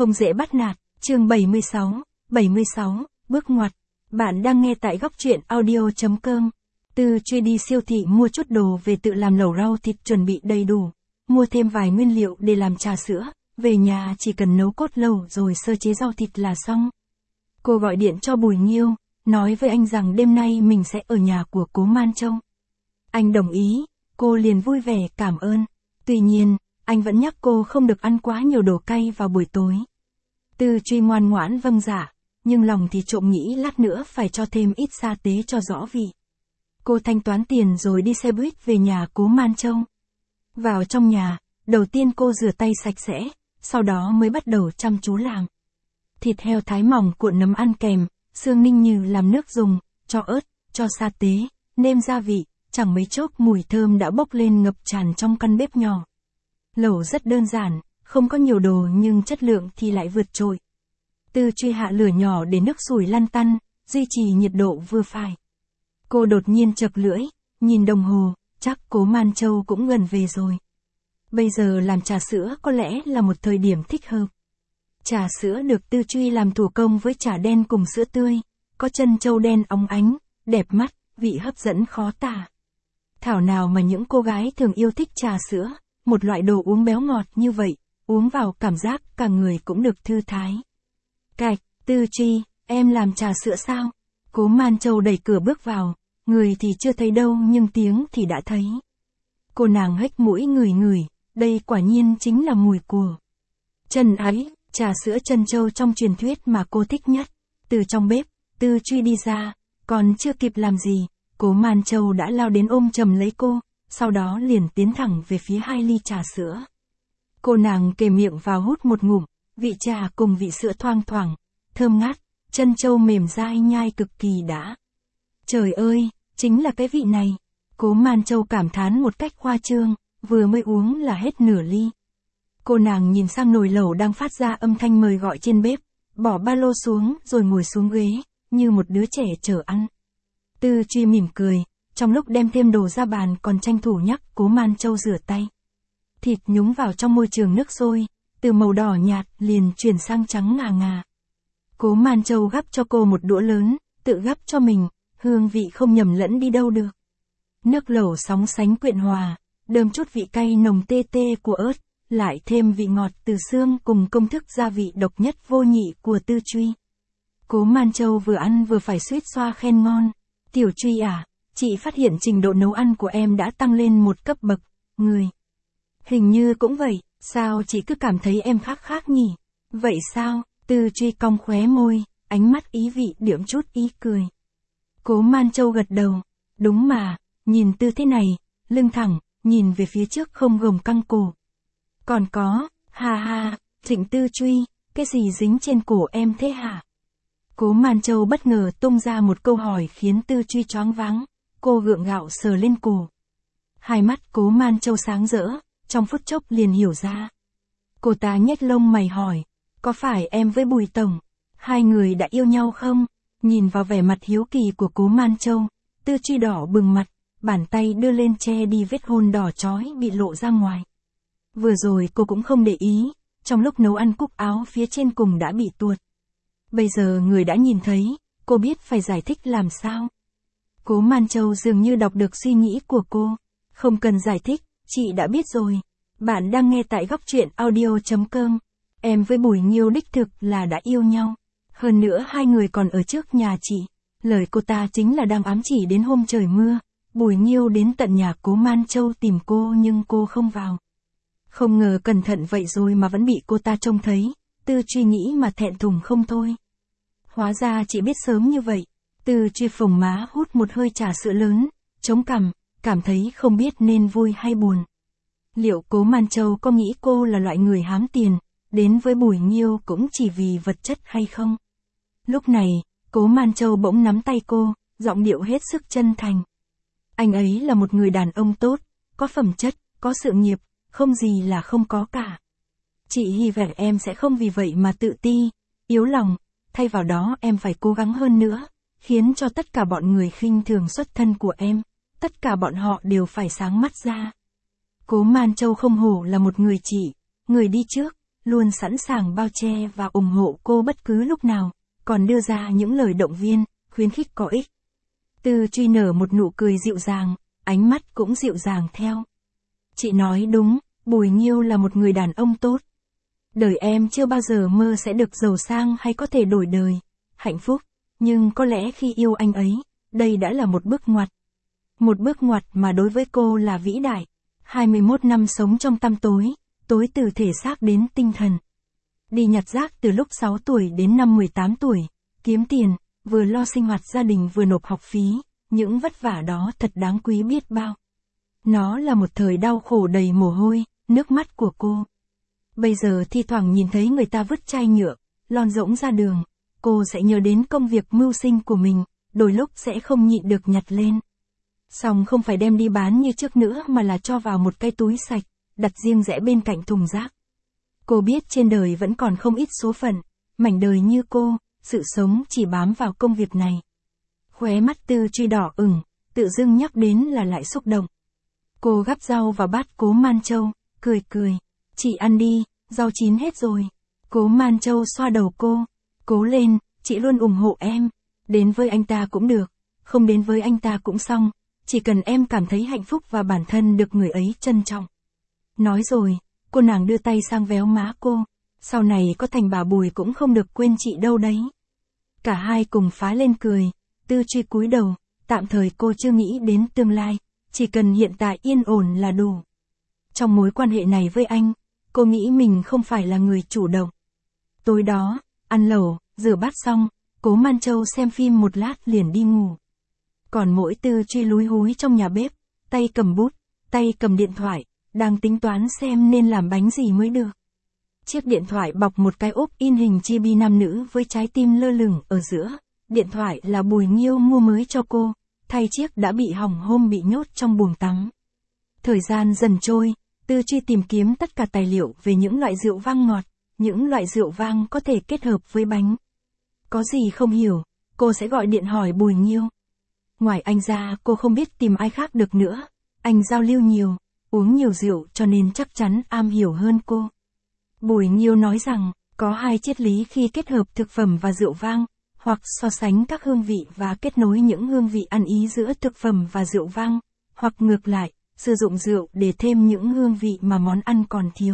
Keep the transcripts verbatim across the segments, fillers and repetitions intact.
không dễ bắt nạt, chương bảy mươi sáu, bảy mươi sáu, bước ngoặt. Bạn đang nghe tại góc truyện audio.com. Tư Truy đi siêu thị mua chút đồ về tự làm lẩu rau thịt chuẩn bị đầy đủ, mua thêm vài nguyên liệu để làm trà sữa, về nhà chỉ cần nấu cốt lẩu rồi sơ chế rau thịt là xong. Cô gọi điện cho Bùi Nghiêu, nói với anh rằng đêm nay mình sẽ ở nhà của Cố Man Châu. Anh đồng ý, cô liền vui vẻ cảm ơn. Tuy nhiên, anh vẫn nhắc cô không được ăn quá nhiều đồ cay vào buổi tối. Tư Truy ngoan ngoãn vâng dạ, nhưng lòng thì trộm nghĩ lát nữa phải cho thêm ít sa tế cho rõ vị. Cô thanh toán tiền rồi đi xe buýt về nhà Cố Man Châu. Vào trong nhà, đầu tiên cô rửa tay sạch sẽ, sau đó mới bắt đầu chăm chú làm. Thịt heo thái mỏng cuộn nấm ăn kèm, xương ninh nhừ làm nước dùng, cho ớt, cho sa tế, nêm gia vị, chẳng mấy chốc mùi thơm đã bốc lên ngập tràn trong căn bếp nhỏ. Lẩu rất đơn giản, không có nhiều đồ nhưng chất lượng thì lại vượt trội. Tư Truy hạ lửa nhỏ để nước sủi lăn tăn, duy trì nhiệt độ vừa phải. Cô đột nhiên chậc lưỡi, nhìn đồng hồ, chắc Cố Man Châu cũng gần về rồi. Bây giờ làm trà sữa có lẽ là một thời điểm thích hợp. Trà sữa được Tư Truy làm thủ công với trà đen cùng sữa tươi, có chân trâu đen óng ánh, đẹp mắt, vị hấp dẫn khó tả. Thảo nào mà những cô gái thường yêu thích trà sữa, một loại đồ uống béo ngọt như vậy, uống vào cảm giác cả người cũng được thư thái. Cạch, Tư Truy, em làm trà sữa sao? Cố Man Châu đẩy cửa bước vào, người thì chưa thấy đâu nhưng tiếng thì đã thấy. Cô nàng hếch mũi ngửi ngửi, đây quả nhiên chính là mùi của chân ấy, trà sữa trân châu trong truyền thuyết mà cô thích nhất. Từ trong bếp, Tư Truy đi ra, còn chưa kịp làm gì, Cố Man Châu đã lao đến ôm chầm lấy cô, sau đó liền tiến thẳng về phía hai ly trà sữa. Cô nàng kề miệng vào hút một ngụm, vị trà cùng vị sữa thoang thoảng, thơm ngát, trân châu mềm dai nhai cực kỳ đã. Trời ơi, chính là cái vị này. Cố Man Châu cảm thán một cách khoa trương, vừa mới uống là hết nửa ly. Cô nàng nhìn sang nồi lẩu đang phát ra âm thanh mời gọi trên bếp, bỏ ba lô xuống rồi ngồi xuống ghế, như một đứa trẻ chờ ăn. Tư Truy mỉm cười, trong lúc đem thêm đồ ra bàn còn tranh thủ nhắc Cố Man Châu rửa tay. Thịt nhúng vào trong môi trường nước sôi, từ màu đỏ nhạt liền chuyển sang trắng ngà ngà. Cố Man Châu gắp cho cô một đũa lớn, tự gắp cho mình, hương vị không nhầm lẫn đi đâu được. Nước lẩu sóng sánh quyện hòa, đơm chút vị cay nồng tê tê của ớt, lại thêm vị ngọt từ xương cùng công thức gia vị độc nhất vô nhị của Tư Truy. Cố Man Châu vừa ăn vừa phải suýt xoa khen ngon. Tiểu Truy à, chị phát hiện trình độ nấu ăn của em đã tăng lên một cấp bậc, người. Hình như cũng vậy, sao chị cứ cảm thấy em khác khác nhỉ? Vậy sao? Tư Truy cong khóe môi, ánh mắt ý vị điểm chút ý cười. Cố Man Châu gật đầu, đúng mà, nhìn tư thế này, lưng thẳng, nhìn về phía trước không gồng căng cổ. Còn có, ha ha, Trịnh Tư Truy, cái gì dính trên cổ em thế hả? Cố Man Châu bất ngờ tung ra một câu hỏi khiến Tư Truy choáng váng, cô gượng gạo sờ lên cổ. Hai mắt Cố Man Châu sáng rỡ, trong phút chốc liền hiểu ra. Cô ta nhếch lông mày hỏi, có phải em với Bùi Tổng, hai người đã yêu nhau không? Nhìn vào vẻ mặt hiếu kỳ của Cố Man Châu, Tư Truy đỏ bừng mặt, bàn tay đưa lên che đi vết hôn đỏ chói bị lộ ra ngoài. Vừa rồi cô cũng không để ý, trong lúc nấu ăn cúc áo phía trên cùng đã bị tuột. Bây giờ người đã nhìn thấy, cô biết phải giải thích làm sao. Cố Man Châu dường như đọc được suy nghĩ của cô. Không cần giải thích, chị đã biết rồi. Bạn đang nghe tại góc truyện audio.com. Em với Bùi Nghiêu đích thực là đã yêu nhau. Hơn nữa hai người còn ở trước nhà chị. Lời cô ta chính là đang ám chỉ đến hôm trời mưa. Bùi Nghiêu đến tận nhà Cố Man Châu tìm cô nhưng cô không vào. Không ngờ cẩn thận vậy rồi mà vẫn bị cô ta trông thấy. Tư Truy nghĩ mà thẹn thùng không thôi. Hóa ra chị biết sớm như vậy. Tư Truy phồng má hút một hơi trà sữa lớn, chống cằm, cảm thấy không biết nên vui hay buồn. Liệu Cố Man Châu có nghĩ cô là loại người hám tiền, đến với Bùi Nghiêu cũng chỉ vì vật chất hay không? Lúc này, Cố Man Châu bỗng nắm tay cô, giọng điệu hết sức chân thành. Anh ấy là một người đàn ông tốt, có phẩm chất, có sự nghiệp, không gì là không có cả. Chị hy vọng em sẽ không vì vậy mà tự ti, yếu lòng, thay vào đó em phải cố gắng hơn nữa, khiến cho tất cả bọn người khinh thường xuất thân của em, tất cả bọn họ đều phải sáng mắt ra. Cố Man Châu không hổ là một người chị, người đi trước, luôn sẵn sàng bao che và ủng hộ cô bất cứ lúc nào, còn đưa ra những lời động viên, khuyến khích có ích. Tư Truy nở một nụ cười dịu dàng, ánh mắt cũng dịu dàng theo. Chị nói đúng, Bùi Nghiêu là một người đàn ông tốt. Đời em chưa bao giờ mơ sẽ được giàu sang hay có thể đổi đời, hạnh phúc, nhưng có lẽ khi yêu anh ấy, đây đã là một bước ngoặt. Một bước ngoặt mà đối với cô là vĩ đại. hai mươi mốt năm sống trong tăm tối, tối từ thể xác đến tinh thần. Đi nhặt rác từ lúc sáu tuổi đến năm mười tám tuổi, kiếm tiền, vừa lo sinh hoạt gia đình vừa nộp học phí, những vất vả đó thật đáng quý biết bao. Nó là một thời đau khổ đầy mồ hôi, nước mắt của cô. Bây giờ thi thoảng nhìn thấy người ta vứt chai nhựa, lon rỗng ra đường, cô sẽ nhớ đến công việc mưu sinh của mình, đôi lúc sẽ không nhịn được nhặt lên. Xong không phải đem đi bán như trước nữa mà là cho vào một cái túi sạch, đặt riêng rẽ bên cạnh thùng rác. Cô biết trên đời vẫn còn không ít số phận, mảnh đời như cô, sự sống chỉ bám vào công việc này. Khóe mắt Tư Truy đỏ ửng, tự dưng nhắc đến là lại xúc động. Cô gắp rau vào bát Cố Man Châu, cười cười. Chị ăn đi, rau chín hết rồi. Cố Man Châu xoa đầu cô. Cố lên, chị luôn ủng hộ em. Đến với anh ta cũng được, không đến với anh ta cũng xong. Chỉ cần em cảm thấy hạnh phúc và bản thân được người ấy trân trọng. Nói rồi, cô nàng đưa tay sang véo má cô. Sau này có thành bà Bùi cũng không được quên chị đâu đấy. Cả hai cùng phá lên cười. Tư Truy cúi đầu, tạm thời cô chưa nghĩ đến tương lai. Chỉ cần hiện tại yên ổn là đủ. Trong mối quan hệ này với anh, cô nghĩ mình không phải là người chủ động. Tối đó, ăn lẩu, rửa bát xong, Cố Man Châu xem phim một lát liền đi ngủ. Còn mỗi Tư Truy lúi húi trong nhà bếp, tay cầm bút, tay cầm điện thoại, đang tính toán xem nên làm bánh gì mới được. Chiếc điện thoại bọc một cái ốp in hình chibi nam nữ với trái tim lơ lửng ở giữa. Điện thoại là Bùi Nghiêu mua mới cho cô, thay chiếc đã bị hỏng hôm bị nhốt trong buồng tắm. Thời gian dần trôi, Tư Truy tìm kiếm tất cả tài liệu về những loại rượu vang ngọt, những loại rượu vang có thể kết hợp với bánh. Có gì không hiểu, cô sẽ gọi điện hỏi Bùi Nghiêu. Ngoài anh ra cô không biết tìm ai khác được nữa, anh giao lưu nhiều, uống nhiều rượu cho nên chắc chắn am hiểu hơn cô. Bùi Nghiêu nói rằng, có hai triết lý khi kết hợp thực phẩm và rượu vang, hoặc so sánh các hương vị và kết nối những hương vị ăn ý giữa thực phẩm và rượu vang, hoặc ngược lại, sử dụng rượu để thêm những hương vị mà món ăn còn thiếu.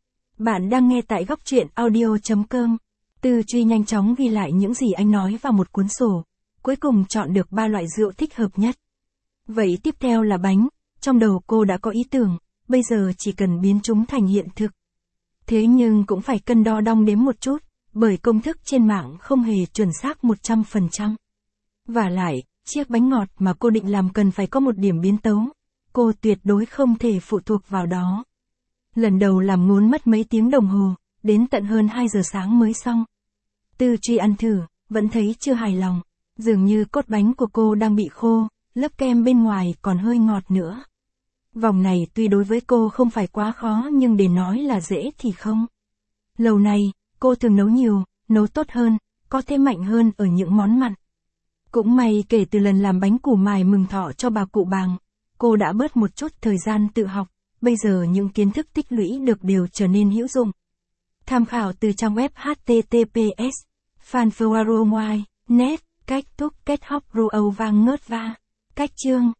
Bạn đang nghe tại góc truyện audio chấm com. Tư Truy nhanh chóng ghi lại những gì anh nói vào một cuốn sổ, cuối cùng chọn được ba loại rượu thích hợp nhất. Vậy tiếp theo là bánh, trong đầu cô đã có ý tưởng, bây giờ chỉ cần biến chúng thành hiện thực. Thế nhưng cũng phải cân đo đong đếm một chút, bởi công thức trên mạng không hề chuẩn xác một trăm phần trăm. Vả lại, chiếc bánh ngọt mà cô định làm cần phải có một điểm biến tấu. Cô tuyệt đối không thể phụ thuộc vào đó. Lần đầu làm ngốn mất mấy tiếng đồng hồ, đến tận hơn hai giờ sáng mới xong. Tư Truy ăn thử, vẫn thấy chưa hài lòng. Dường như cốt bánh của cô đang bị khô, lớp kem bên ngoài còn hơi ngọt nữa. Vòng này tuy đối với cô không phải quá khó nhưng để nói là dễ thì không. Lâu nay, cô thường nấu nhiều, nấu tốt hơn, có thêm mạnh hơn ở những món mặn. Cũng may kể từ lần làm bánh củ mài mừng thọ cho bà cụ Bàng, cô đã bớt một chút thời gian tự học, bây giờ những kiến thức tích lũy được đều trở nên hữu dụng. Tham khảo từ trang web h t t p s fanfuaro ngoài net cách thúc kết hóc ru âu vang ngớt va. Cách chương